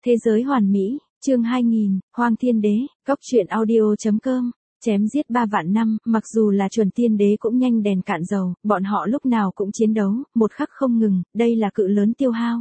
Thế giới hoàn mỹ, chương 2000, Hoang Thiên Đế, Cóc truyện audio.com. Chém giết 3 vạn năm, mặc dù là chuẩn tiên đế cũng nhanh đèn cạn dầu, bọn họ lúc nào cũng chiến đấu, một khắc không ngừng, đây là cự lớn tiêu hao.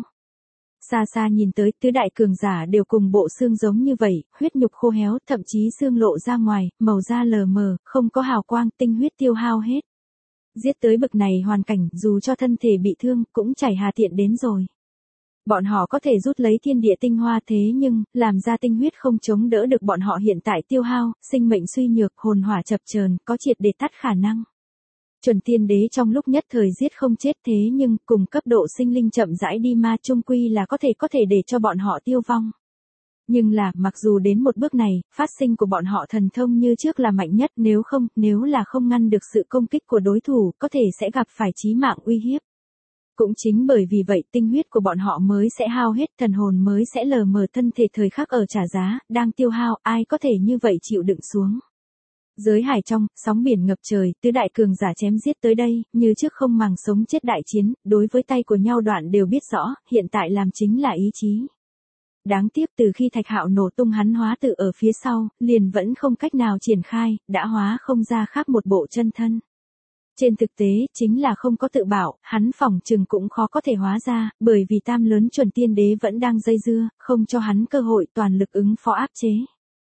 Xa xa nhìn tới, tứ đại cường giả đều cùng bộ xương giống như vậy, huyết nhục khô héo, thậm chí xương lộ ra ngoài, màu da lờ mờ, không có hào quang, tinh huyết tiêu hao hết. Giết tới bực này hoàn cảnh, dù cho thân thể bị thương, cũng chảy hà tiện đến rồi. Bọn họ có thể rút lấy thiên địa tinh hoa thế nhưng, làm ra tinh huyết không chống đỡ được bọn họ hiện tại tiêu hao, sinh mệnh suy nhược, hồn hỏa chập chờn, có triệt để tắt khả năng. Chuẩn tiên đế trong lúc nhất thời giết không chết thế nhưng, cùng cấp độ sinh linh chậm rãi đi ma chung quy là có thể để cho bọn họ tiêu vong. Nhưng là, mặc dù đến một bước này, phát sinh của bọn họ thần thông như trước là mạnh nhất, nếu là không ngăn được sự công kích của đối thủ, có thể sẽ gặp phải chí mạng uy hiếp. Cũng chính bởi vì vậy tinh huyết của bọn họ mới sẽ hao hết, thần hồn mới sẽ lờ mờ, thân thể thời khắc ở trả giá, đang tiêu hao, ai có thể như vậy chịu đựng xuống. Giới hải trong, sóng biển ngập trời, tứ đại cường giả chém giết tới đây, như trước không màng sống chết đại chiến, đối với tay của nhau đoạn đều biết rõ, hiện tại làm chính là ý chí. Đáng tiếc từ khi Thạch Hạo nổ tung hắn hóa tự ở phía sau, liền vẫn không cách nào triển khai, đã hóa không ra khác một bộ chân thân. Trên thực tế, chính là không có tự bảo, hắn phỏng chừng cũng khó có thể hóa ra, bởi vì tam lớn chuẩn tiên đế vẫn đang dây dưa, không cho hắn cơ hội toàn lực ứng phó áp chế.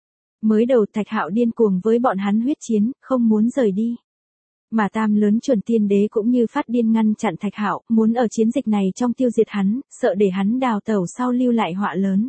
Mới đầu Thạch Hạo điên cuồng với bọn hắn huyết chiến, không muốn rời đi. Mà tam lớn chuẩn tiên đế cũng như phát điên ngăn chặn Thạch Hạo, muốn ở chiến dịch này trong tiêu diệt hắn, sợ để hắn đào tẩu sau lưu lại họa lớn.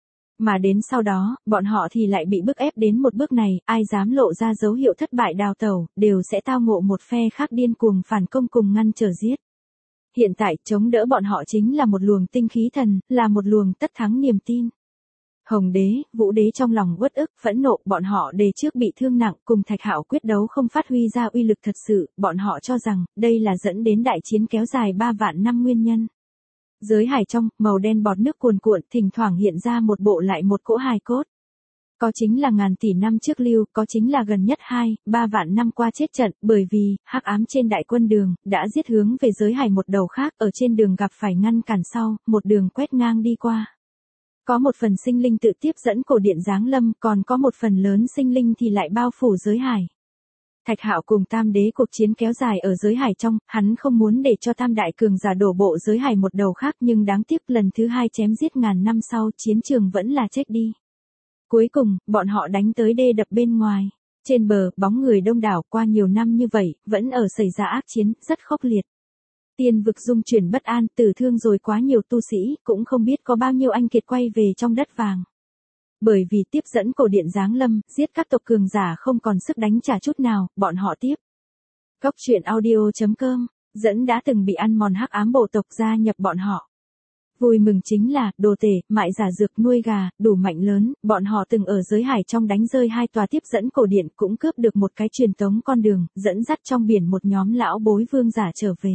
Mà đến sau đó, bọn họ thì lại bị bức ép đến một bước này, ai dám lộ ra dấu hiệu thất bại đào tẩu, đều sẽ tao ngộ một phe khác điên cuồng phản công cùng ngăn trở giết. Hiện tại, chống đỡ bọn họ chính là một luồng tinh khí thần, là một luồng tất thắng niềm tin. Hồng đế, Vũ đế trong lòng uất ức, phẫn nộ, bọn họ đề trước bị thương nặng, cùng Thạch Hạo quyết đấu không phát huy ra uy lực thật sự, bọn họ cho rằng, đây là dẫn đến đại chiến kéo dài 3 vạn năm nguyên nhân. Giới hải trong, màu đen bọt nước cuồn cuộn, thỉnh thoảng hiện ra một bộ lại một cỗ hài cốt. Có chính là ngàn tỷ năm trước lưu, có chính là gần nhất 2-3 vạn năm qua chết trận, bởi vì, hắc ám trên đại quân đường, đã giết hướng về giới hải một đầu khác, ở trên đường gặp phải ngăn cản sau, một đường quét ngang đi qua. Có một phần sinh linh tự tiếp dẫn cổ điện giáng lâm, còn có một phần lớn sinh linh thì lại bao phủ giới hải. Thạch Hạo cùng tam đế cuộc chiến kéo dài ở giới hải trong, hắn không muốn để cho tam đại cường giả đổ bộ giới hải một đầu khác nhưng đáng tiếc lần thứ 2 chém giết ngàn năm sau chiến trường vẫn là chết đi. Cuối cùng, bọn họ đánh tới đê đập bên ngoài. Trên bờ, bóng người đông đảo qua nhiều năm như vậy, vẫn ở xảy ra ác chiến, rất khốc liệt. Tiên vực dung chuyển bất an, tử thương rồi quá nhiều tu sĩ, cũng không biết có bao nhiêu anh kiệt quay về trong đất vàng. Bởi vì tiếp dẫn cổ điện giáng lâm, giết các tộc cường giả không còn sức đánh trả chút nào, bọn họ tiếp. Cóc truyện audio.com, dẫn đã từng bị ăn mòn hắc ám bộ tộc gia nhập bọn họ. Vui mừng chính là, đồ tể, mại giả dược nuôi gà, đủ mạnh lớn, bọn họ từng ở giới hải trong đánh rơi 2 tòa tiếp dẫn cổ điện cũng cướp được một cái truyền tống con đường, dẫn dắt trong biển một nhóm lão bối vương giả trở về.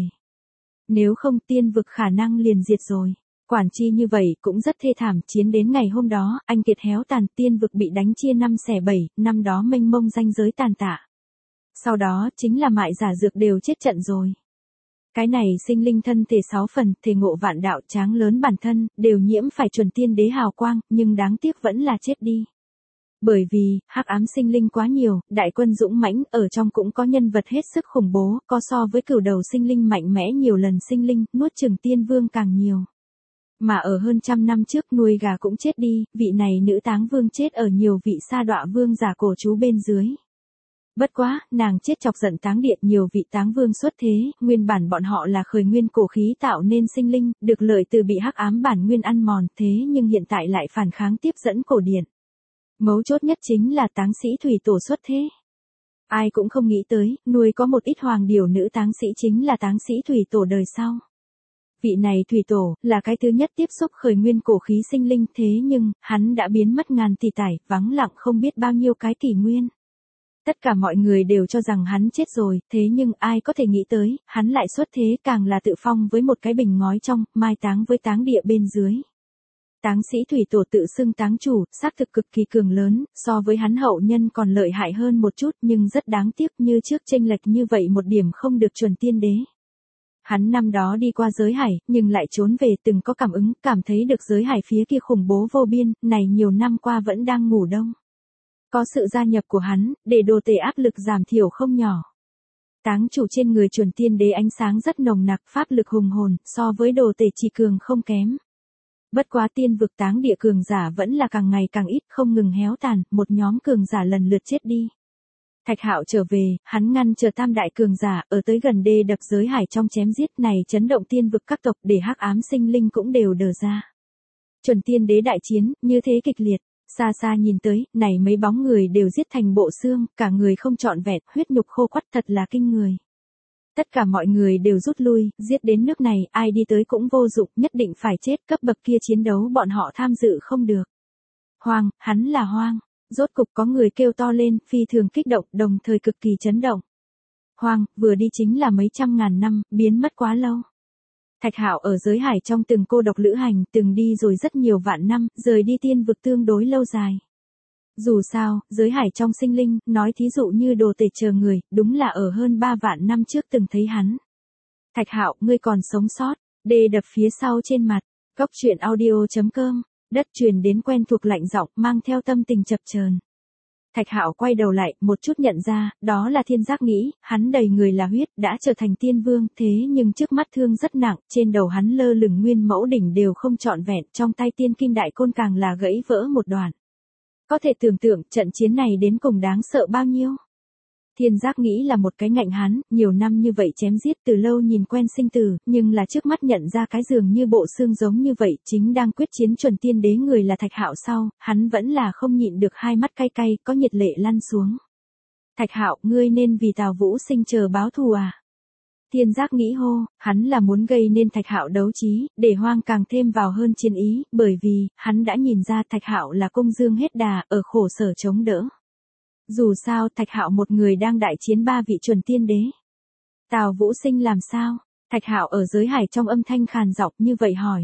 Nếu không tiên vực khả năng liền diệt rồi. Quản chi như vậy cũng rất thê thảm, chiến đến ngày hôm đó, anh kiệt héo tàn, tiên vực bị đánh chia 5/7, năm đó mênh mông danh giới tàn tạ. Sau đó, chính là mại giả dược đều chết trận rồi. Cái này sinh linh thân thể 6 phần, thể ngộ vạn đạo tráng lớn bản thân, đều nhiễm phải chuẩn tiên đế hào quang, nhưng đáng tiếc vẫn là chết đi. Bởi vì, hắc ám sinh linh quá nhiều, đại quân dũng mãnh, ở trong cũng có nhân vật hết sức khủng bố, có so với cửu đầu sinh linh mạnh mẽ nhiều lần sinh linh, nuốt chửng tiên vương càng nhiều. Mà ở hơn 100 năm trước nuôi gà cũng chết đi, vị này nữ táng vương chết ở nhiều vị sa đọa vương giả cổ trú bên dưới. Bất quá, nàng chết chọc giận táng điện nhiều vị táng vương xuất thế, nguyên bản bọn họ là khởi nguyên cổ khí tạo nên sinh linh, được lợi từ bị hắc ám bản nguyên ăn mòn, thế nhưng hiện tại lại phản kháng tiếp dẫn cổ điện. Mấu chốt nhất chính là táng sĩ thủy tổ xuất thế. Ai cũng không nghĩ tới, nuôi có một ít hoàng điều nữ táng sĩ chính là táng sĩ thủy tổ đời sau. Vị này thủy tổ, là cái thứ nhất tiếp xúc khởi nguyên cổ khí sinh linh thế nhưng, hắn đã biến mất ngàn tỷ tải, vắng lặng không biết bao nhiêu cái kỷ nguyên. Tất cả mọi người đều cho rằng hắn chết rồi, thế nhưng ai có thể nghĩ tới, hắn lại xuất thế càng là tự phong với một cái bình ngói trong, mai táng với táng địa bên dưới. Táng sĩ thủy tổ tự xưng táng chủ, xác thực cực kỳ cường lớn, so với hắn hậu nhân còn lợi hại hơn một chút nhưng rất đáng tiếc như trước chênh lệch như vậy một điểm không được chuẩn tiên đế. Hắn năm đó đi qua giới hải, nhưng lại trốn về, từng có cảm ứng, cảm thấy được giới hải phía kia khủng bố vô biên, này nhiều năm qua vẫn đang ngủ đông. Có sự gia nhập của hắn, để đồ tể áp lực giảm thiểu không nhỏ. Táng chủ trên người chuẩn tiên đế ánh sáng rất nồng nặc, pháp lực hùng hồn, so với đồ tể chỉ cường không kém. Bất quá tiên vực táng địa cường giả vẫn là càng ngày càng ít, không ngừng héo tàn, một nhóm cường giả lần lượt chết đi. Thạch Hạo trở về, hắn ngăn chờ tam đại cường giả ở tới gần đê đập giới hải trong chém giết này chấn động tiên vực các tộc, để hắc ám sinh linh cũng đều đờ ra. Chuẩn tiên đế đại chiến, như thế kịch liệt, xa xa nhìn tới, này mấy bóng người đều giết thành bộ xương, cả người không trọn vẹn, huyết nhục khô quắt, thật là kinh người. Tất cả mọi người đều rút lui, giết đến nước này, ai đi tới cũng vô dụng, nhất định phải chết, cấp bậc kia chiến đấu bọn họ tham dự không được. Hoang, hắn là Hoang. Rốt cục có người kêu to lên, phi thường kích động, đồng thời cực kỳ chấn động. Hoang, vừa đi chính là mấy trăm ngàn năm, biến mất quá lâu. Thạch Hạo ở giới hải trong từng cô độc lữ hành, từng đi rồi rất nhiều vạn năm, rời đi tiên vực tương đối lâu dài. Dù sao, giới hải trong sinh linh, nói thí dụ như đồ tể chờ người, đúng là ở hơn 3 vạn năm trước từng thấy hắn. Thạch Hạo, ngươi còn sống sót, đê đập phía sau trên mặt, Cốc Truyện Audio.com. Đất truyền đến quen thuộc lạnh giọng, mang theo tâm tình chập chờn. Thạch Hạo quay đầu lại, một chút nhận ra, đó là Thiên Giác Nghĩ, hắn đầy người là huyết, đã trở thành tiên vương, thế nhưng trước mắt thương rất nặng, trên đầu hắn lơ lửng nguyên mẫu đỉnh đều không trọn vẹn, trong tay tiên kim đại côn càng là gãy vỡ một đoạn. Có thể tưởng tượng, trận chiến này đến cùng đáng sợ bao nhiêu. Thiên Giác Nghĩ là một cái ngạnh hán, nhiều năm như vậy chém giết, từ lâu nhìn quen sinh tử, nhưng là trước mắt nhận ra cái dường như bộ xương giống như vậy, chính đang quyết chiến chuẩn tiên đế người là Thạch Hạo sau, hắn vẫn là không nhịn được hai mắt cay cay, có nhiệt lệ lăn xuống. Thạch Hạo, ngươi nên vì Tào Vũ Sinh chờ báo thù à? Thiên Giác Nghĩ hô, hắn là muốn gây nên Thạch Hạo đấu trí, để Hoang càng thêm vào hơn chiến ý, bởi vì, hắn đã nhìn ra Thạch Hạo là công dương hết đà, ở khổ sở chống đỡ. Dù sao, Thạch Hạo một người đang đại chiến 3 vị chuẩn tiên đế. Tào Vũ Sinh làm sao? Thạch Hạo ở giới hải trong âm thanh khàn giọng như vậy hỏi.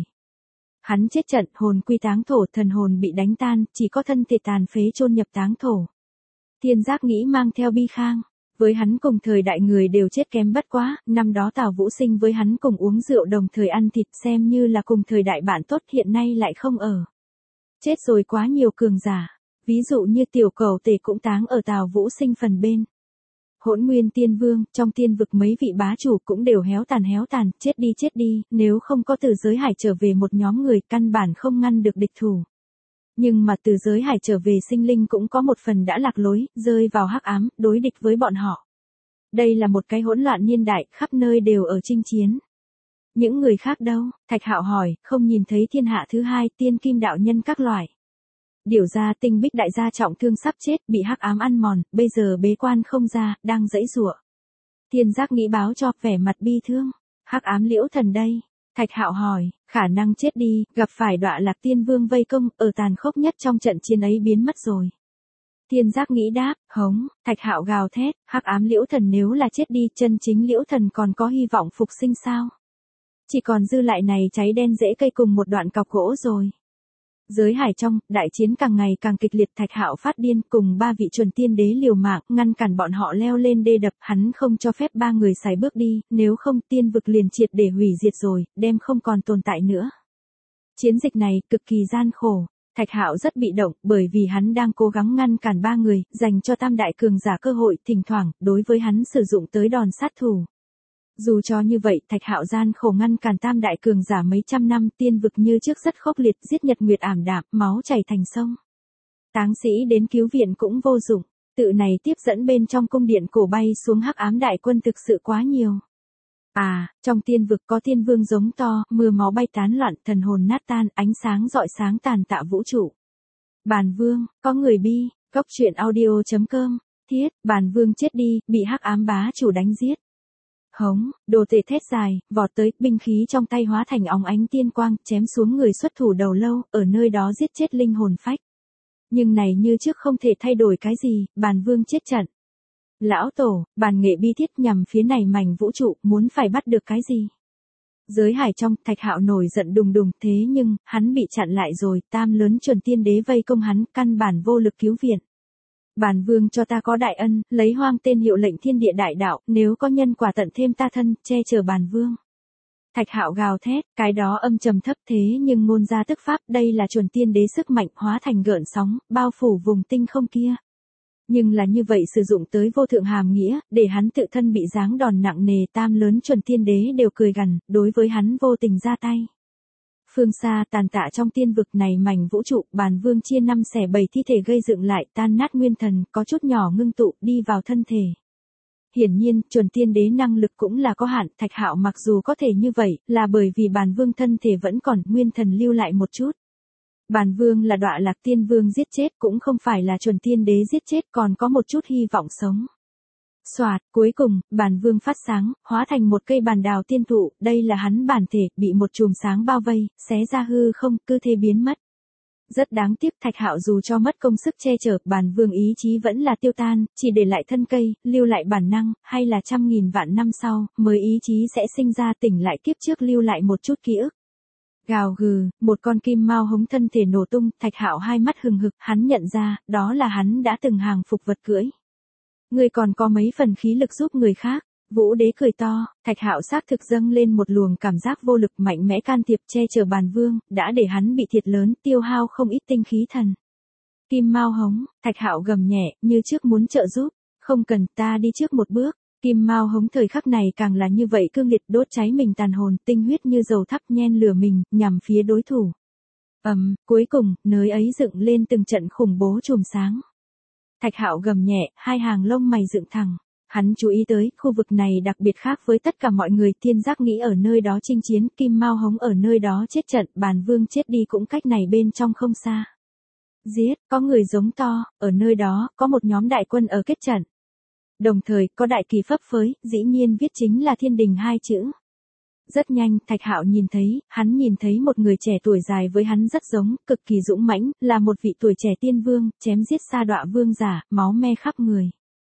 Hắn chết trận, hồn quy táng thổ, thần hồn bị đánh tan, chỉ có thân thể tàn phế chôn nhập táng thổ. Thiên Giác Nghĩ mang theo bi khang. Với hắn cùng thời đại người đều chết kém bất quá, năm đó Tào Vũ Sinh với hắn cùng uống rượu đồng thời ăn thịt, xem như là cùng thời đại bạn tốt, hiện nay lại không ở. Chết rồi quá nhiều cường giả. Ví dụ như tiểu cầu tể cũng táng ở Tào Vũ Sinh phần bên. Hỗn Nguyên Tiên Vương, trong tiên vực mấy vị bá chủ cũng đều héo tàn, chết đi, nếu không có từ giới hải trở về một nhóm người căn bản không ngăn được địch thủ. Nhưng mà từ giới hải trở về sinh linh cũng có một phần đã lạc lối, rơi vào hắc ám, đối địch với bọn họ. Đây là một cái hỗn loạn niên đại, khắp nơi đều ở chinh chiến. Những người khác đâu? Thạch Hạo hỏi, không nhìn thấy thiên hạ thứ hai, tiên kim đạo nhân các loại. Điều ra Tinh Bích đại gia trọng thương sắp chết, bị hắc ám ăn mòn, bây giờ bế quan không ra, đang giãy giụa. Thiên Giác Nghĩ báo cho, vẻ mặt bi thương. Hắc ám Liễu Thần đây. Thạch Hạo hỏi, khả năng chết đi, gặp phải Đọa Lạc Tiên Vương vây công, ở tàn khốc nhất trong trận chiến ấy biến mất rồi. Thiên Giác Nghĩ đáp, hống. Thạch Hạo gào thét, hắc ám Liễu Thần nếu là chết đi, chân chính Liễu Thần còn có hy vọng phục sinh sao? Chỉ còn dư lại này cháy đen rễ cây cùng một đoạn cọc gỗ rồi. Giới hải trong, đại chiến càng ngày càng kịch liệt, Thạch Hạo phát điên, cùng 3 vị chuẩn tiên đế liều mạng, ngăn cản bọn họ leo lên đê đập, hắn không cho phép 3 người sải bước đi, nếu không tiên vực liền triệt để hủy diệt rồi, đem không còn tồn tại nữa. Chiến dịch này, cực kỳ gian khổ. Thạch Hạo rất bị động, bởi vì hắn đang cố gắng ngăn cản 3 người, dành cho tam đại cường giả cơ hội, thỉnh thoảng, đối với hắn sử dụng tới đòn sát thủ. Dù cho như vậy, Thạch Hạo gian khổ ngăn cản tam đại cường giả mấy trăm năm, tiên vực như trước rất khốc liệt, giết nhật nguyệt ảm đạm, máu chảy thành sông. Táng sĩ đến cứu viện cũng vô dụng, tự này tiếp dẫn bên trong cung điện cổ bay xuống hắc ám đại quân thực sự quá nhiều. À, trong tiên vực có tiên vương giống to, mưa máu bay tán loạn, thần hồn nát tan, ánh sáng rọi sáng tàn tạ vũ trụ. Bàn vương, có người bi, Cốc Truyện Audio.com, thiết, bàn vương chết đi, bị hắc ám bá chủ đánh giết. Hống, đồ tể thét dài, vọt tới, binh khí trong tay hóa thành óng ánh tiên quang, chém xuống người xuất thủ đầu lâu, ở nơi đó giết chết linh hồn phách. Nhưng này như trước không thể thay đổi cái gì, bàn vương chết trận. Lão tổ, bàn nghệ bi thiết nhằm phía này mảnh vũ trụ, muốn phải bắt được cái gì? Giới hải trong, Thạch Hạo nổi giận đùng đùng, thế nhưng, hắn bị chặn lại rồi, tam lớn chuẩn tiên đế vây công hắn, căn bản vô lực cứu viện. Bản vương cho ta có đại ân, lấy Hoang tên hiệu lệnh thiên địa đại đạo, nếu có nhân quả tận thêm ta thân, che chở bản vương. Thạch Hạo gào thét, cái đó âm trầm thấp thế nhưng ngôn ra tức pháp, đây là chuẩn tiên đế sức mạnh hóa thành gợn sóng, bao phủ vùng tinh không kia. Nhưng là như vậy sử dụng tới vô thượng hàm nghĩa, để hắn tự thân bị giáng đòn nặng nề, tam lớn chuẩn tiên đế đều cười gằn, đối với hắn vô tình ra tay. Phương xa tàn tạ trong tiên vực này mảnh vũ trụ, bàn vương chia 5/7 thi thể gây dựng lại, tan nát nguyên thần, có chút nhỏ ngưng tụ, đi vào thân thể. Hiển nhiên, chuẩn tiên đế năng lực cũng là có hạn, Thạch Hạo mặc dù có thể như vậy, là bởi vì bàn vương thân thể vẫn còn, nguyên thần lưu lại một chút. Bàn vương là Đọa Lạc Tiên Vương giết chết, cũng không phải là chuẩn tiên đế giết chết, còn có một chút hy vọng sống. Soạt, cuối cùng, bàn vương phát sáng, hóa thành một cây bàn đào tiên thụ, đây là hắn bản thể, bị một chùm sáng bao vây, xé ra hư không, cứ thế biến mất. Rất đáng tiếc, Thạch Hạo dù cho mất công sức che chở, bàn vương ý chí vẫn là tiêu tan, chỉ để lại thân cây, lưu lại bản năng, hay là 100.000 vạn năm sau, mới ý chí sẽ sinh ra tỉnh lại kiếp trước lưu lại một chút ký ức. Gào gừ, một con kim mao hống thân thể nổ tung, Thạch Hạo hai mắt hừng hực, hắn nhận ra, đó là hắn đã từng hàng phục vật cưỡi. Ngươi còn có mấy phần khí lực giúp người khác. Vũ đế cười to, Thạch Hạo xác thực dâng lên một luồng cảm giác vô lực mạnh mẽ can thiệp che chở bàn vương, đã để hắn bị thiệt lớn, tiêu hao không ít tinh khí thần. Kim mao hống, Thạch Hạo gầm nhẹ, như trước muốn trợ giúp, không cần, ta đi trước một bước. Kim mao hống thời khắc này càng là như vậy cương liệt, đốt cháy mình tàn hồn, tinh huyết như dầu thắp nhen lửa mình, nhằm phía đối thủ. Cuối cùng, nơi ấy dựng lên từng trận khủng bố chùm sáng. Thạch Hạo gầm nhẹ, hai hàng lông mày dựng thẳng. Hắn chú ý tới, khu vực này đặc biệt khác với tất cả mọi người, Thiên Giác nghĩ ở nơi đó chinh chiến, Kim Mao Hống ở nơi đó chết trận, bàn vương chết đi cũng cách này bên trong không xa. Giết, có người giống to, ở nơi đó, có một nhóm đại quân ở kết trận. Đồng thời, có đại kỳ phấp phới, dĩ nhiên viết chính là Thiên Đình hai chữ. Rất nhanh, Thạch Hạo hắn nhìn thấy một người trẻ tuổi dài với hắn rất giống, cực kỳ dũng mãnh, là một vị tuổi trẻ tiên vương, chém giết sa đọa vương giả, máu me khắp người.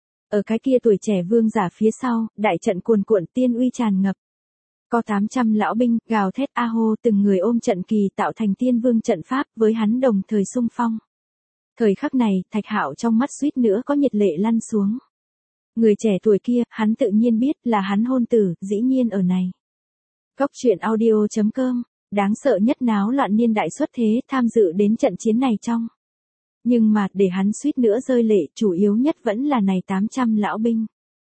Ở cái kia tuổi trẻ vương giả phía sau, đại trận cuồn cuộn tiên uy tràn ngập. Có 800 lão binh, gào thét a hô, từng người ôm trận kỳ tạo thành tiên vương trận pháp, với hắn đồng thời xung phong. Thời khắc này, Thạch Hạo trong mắt suýt nữa có nhiệt lệ lăn xuống. Người trẻ tuổi kia, hắn tự nhiên biết là hắn hôn tử, dĩ nhiên ở này. Cốc truyện audio.com, đáng sợ nhất náo loạn niên đại xuất thế, tham dự đến trận chiến này trong. Nhưng mà, để hắn suýt nữa rơi lệ, chủ yếu nhất vẫn là này 800 lão binh.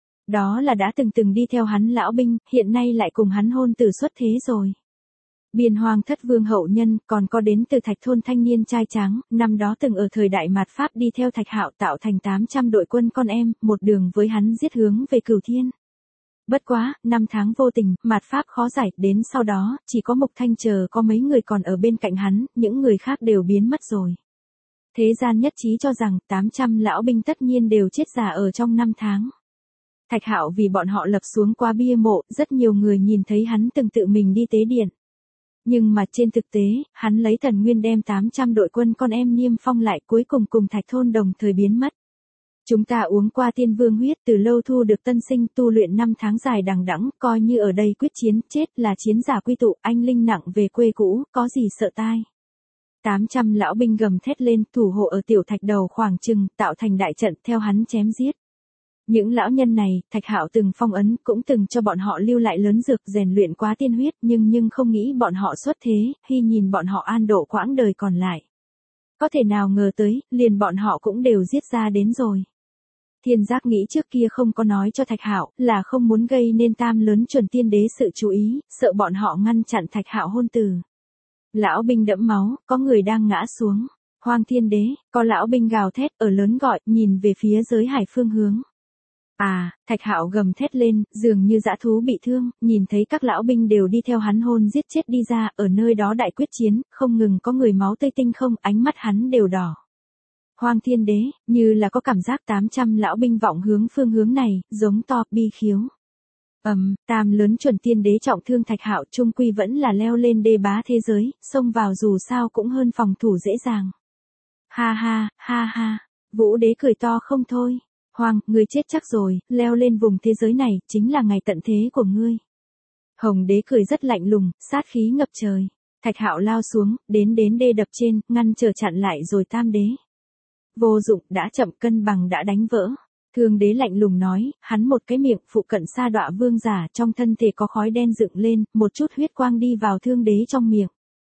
Đó là đã từng đi theo hắn lão binh, hiện nay lại cùng hắn hôn tử xuất thế rồi. Biên Hoang Thất Vương hậu nhân, còn có đến từ Thạch thôn thanh niên trai tráng, năm đó từng ở thời đại mạt Pháp đi theo Thạch Hạo tạo thành 800 đội quân con em, một đường với hắn giết hướng về Cửu Thiên. Bất quá, 5 tháng vô tình, mạt Pháp khó giải, đến sau đó, chỉ có Mục Thanh chờ có mấy người còn ở bên cạnh hắn, những người khác đều biến mất rồi. Thế gian nhất trí cho rằng 800 lão binh tất nhiên đều chết già ở trong 5 tháng. Thạch Hạo vì bọn họ lập xuống qua bia mộ, rất nhiều người nhìn thấy hắn từng tự mình đi tế điện. Nhưng mà trên thực tế, hắn lấy thần nguyên đem 800 đội quân con em niêm phong lại, cuối cùng Thạch thôn đồng thời biến mất. Chúng ta uống qua tiên vương huyết, từ lâu thu được tân sinh, tu luyện 5 tháng dài đằng đẵng, coi như ở đây quyết chiến, chết là chiến giả quy tụ, anh linh nặng về quê cũ, có gì sợ tai. 800 lão binh gầm thét lên, thủ hộ ở tiểu thạch đầu khoảng chừng, tạo thành đại trận theo hắn chém giết. Những lão nhân này, Thạch Hạo từng phong ấn, cũng từng cho bọn họ lưu lại lớn dược rèn luyện quá tiên huyết, nhưng không nghĩ bọn họ xuất thế, khi nhìn bọn họ an độ quãng đời còn lại. Có thể nào ngờ tới, liền bọn họ cũng đều giết ra đến rồi. Thiên Giác nghĩ trước kia không có nói cho Thạch Hạo, là không muốn gây nên tam lớn chuẩn tiên đế sự chú ý, sợ bọn họ ngăn chặn Thạch Hạo hôn tử. Lão binh đẫm máu, có người đang ngã xuống. Hoang Thiên Đế, có lão binh gào thét, ở lớn gọi, nhìn về phía giới hải phương hướng. Thạch Hạo gầm thét lên, dường như dã thú bị thương, nhìn thấy các lão binh đều đi theo hắn hôn giết chết đi ra, ở nơi đó đại quyết chiến, không ngừng có người máu tươi tinh không, ánh mắt hắn đều đỏ. Hoang Thiên Đế, như là có cảm giác 800 lão binh vọng hướng phương hướng này, giống to, bi khiếu. Tam lớn chuẩn tiên đế trọng thương Thạch Hạo, trung quy vẫn là leo lên đê bá thế giới, xông vào dù sao cũng hơn phòng thủ dễ dàng. Ha ha, Vũ đế cười to không thôi. Hoàng, ngươi chết chắc rồi, leo lên vùng thế giới này, chính là ngày tận thế của ngươi. Hồng đế cười rất lạnh lùng, sát khí ngập trời. Thạch Hạo lao xuống, đến đê đập trên, ngăn trở chặn lại rồi tam đế. Vô dụng, đã chậm, cân bằng đã đánh vỡ. Thương đế lạnh lùng nói, hắn một cái miệng phụ cận sa đọa vương giả trong thân thể có khói đen dựng lên, một chút huyết quang đi vào thương đế trong miệng.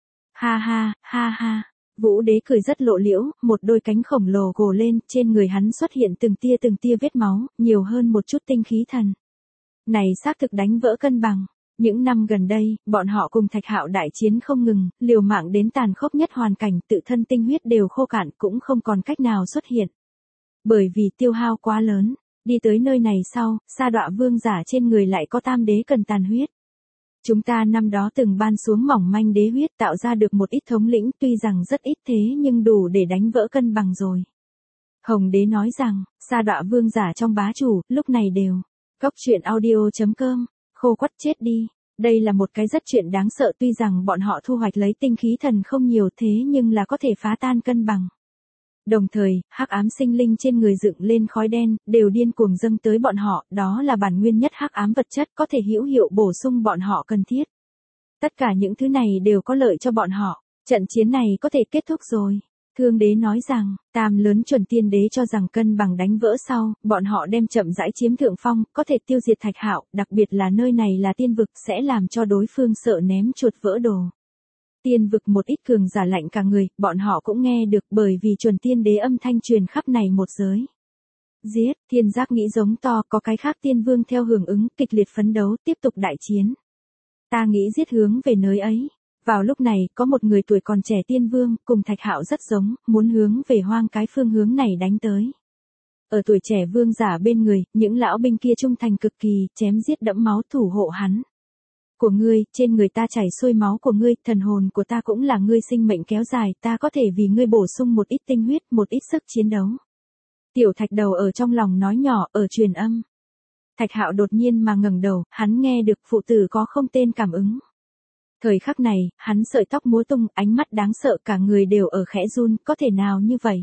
Ha ha, ha ha. Vũ đế cười rất lộ liễu, một đôi cánh khổng lồ gồ lên, trên người hắn xuất hiện từng tia vết máu, nhiều hơn một chút tinh khí thần. Này xác thực đánh vỡ cân bằng. Những năm gần đây, bọn họ cùng Thạch Hạo đại chiến không ngừng, liều mạng đến tàn khốc nhất hoàn cảnh, tự thân tinh huyết đều khô cạn cũng không còn cách nào xuất hiện. Bởi vì tiêu hao quá lớn, đi tới nơi này sau, sa đọa vương giả trên người lại có tam đế cần tàn huyết. Chúng ta năm đó từng ban xuống mỏng manh đế huyết tạo ra được một ít thống lĩnh tuy rằng rất ít thế nhưng đủ để đánh vỡ cân bằng rồi. Hồng đế nói rằng, sa đọa vương giả trong bá chủ, lúc này đều. Cốc truyện audio.com, khô quắt chết đi. Đây là một cái rất chuyện đáng sợ tuy rằng bọn họ thu hoạch lấy tinh khí thần không nhiều thế nhưng là có thể phá tan cân bằng. Đồng thời, hắc ám sinh linh trên người dựng lên khói đen, đều điên cuồng dâng tới bọn họ, đó là bản nguyên nhất hắc ám vật chất có thể hữu hiệu bổ sung bọn họ cần thiết. Tất cả những thứ này đều có lợi cho bọn họ, trận chiến này có thể kết thúc rồi. Thương đế nói rằng, tam lớn chuẩn tiên đế cho rằng cân bằng đánh vỡ sau, bọn họ đem chậm rãi chiếm thượng phong, có thể tiêu diệt Thạch Hạo, đặc biệt là nơi này là tiên vực sẽ làm cho đối phương sợ ném chuột vỡ đồ. Tiên vực một ít cường giả lạnh cả người, bọn họ cũng nghe được bởi vì chuẩn tiên đế âm thanh truyền khắp này một giới. Giết, thiên giác nghĩ giống to, có cái khác tiên vương theo hưởng ứng, kịch liệt phấn đấu, tiếp tục đại chiến. Ta nghĩ giết hướng về nơi ấy. Vào lúc này, có một người tuổi còn trẻ tiên vương, cùng Thạch Hạo rất giống, muốn hướng về hoang cái phương hướng này đánh tới. Ở tuổi trẻ vương giả bên người, những lão binh kia trung thành cực kỳ, chém giết đẫm máu thủ hộ hắn. Của ngươi, trên người ta chảy xuôi máu của ngươi, thần hồn của ta cũng là ngươi sinh mệnh kéo dài, ta có thể vì ngươi bổ sung một ít tinh huyết, một ít sức chiến đấu. Tiểu Thạch đầu ở trong lòng nói nhỏ, ở truyền âm. Thạch Hạo đột nhiên mà ngẩng đầu, hắn nghe được phụ tử có không tên cảm ứng. Thời khắc này, hắn sợi tóc múa tung, ánh mắt đáng sợ cả người đều ở khẽ run, có thể nào như vậy?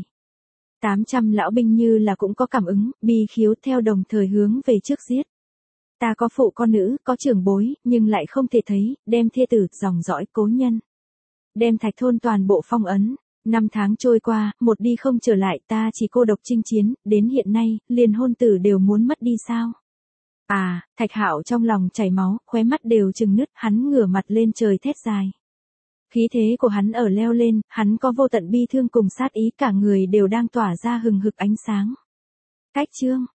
800 lão binh như là cũng có cảm ứng, bi khiếu theo đồng thời hướng về trước giết. Ta có phụ con nữ, có trưởng bối, nhưng lại không thể thấy, đem thê tử, dòng dõi, cố nhân. Đem Thạch thôn toàn bộ phong ấn. 5 tháng trôi qua, một đi không trở lại, ta chỉ cô độc chinh chiến, đến hiện nay, liền hôn tử đều muốn mất đi sao? À, Thạch Hạo trong lòng chảy máu, khóe mắt đều trừng nứt, hắn ngửa mặt lên trời thét dài. Khí thế của hắn ở leo lên, hắn có vô tận bi thương cùng sát ý, cả người đều đang tỏa ra hừng hực ánh sáng. Cách chương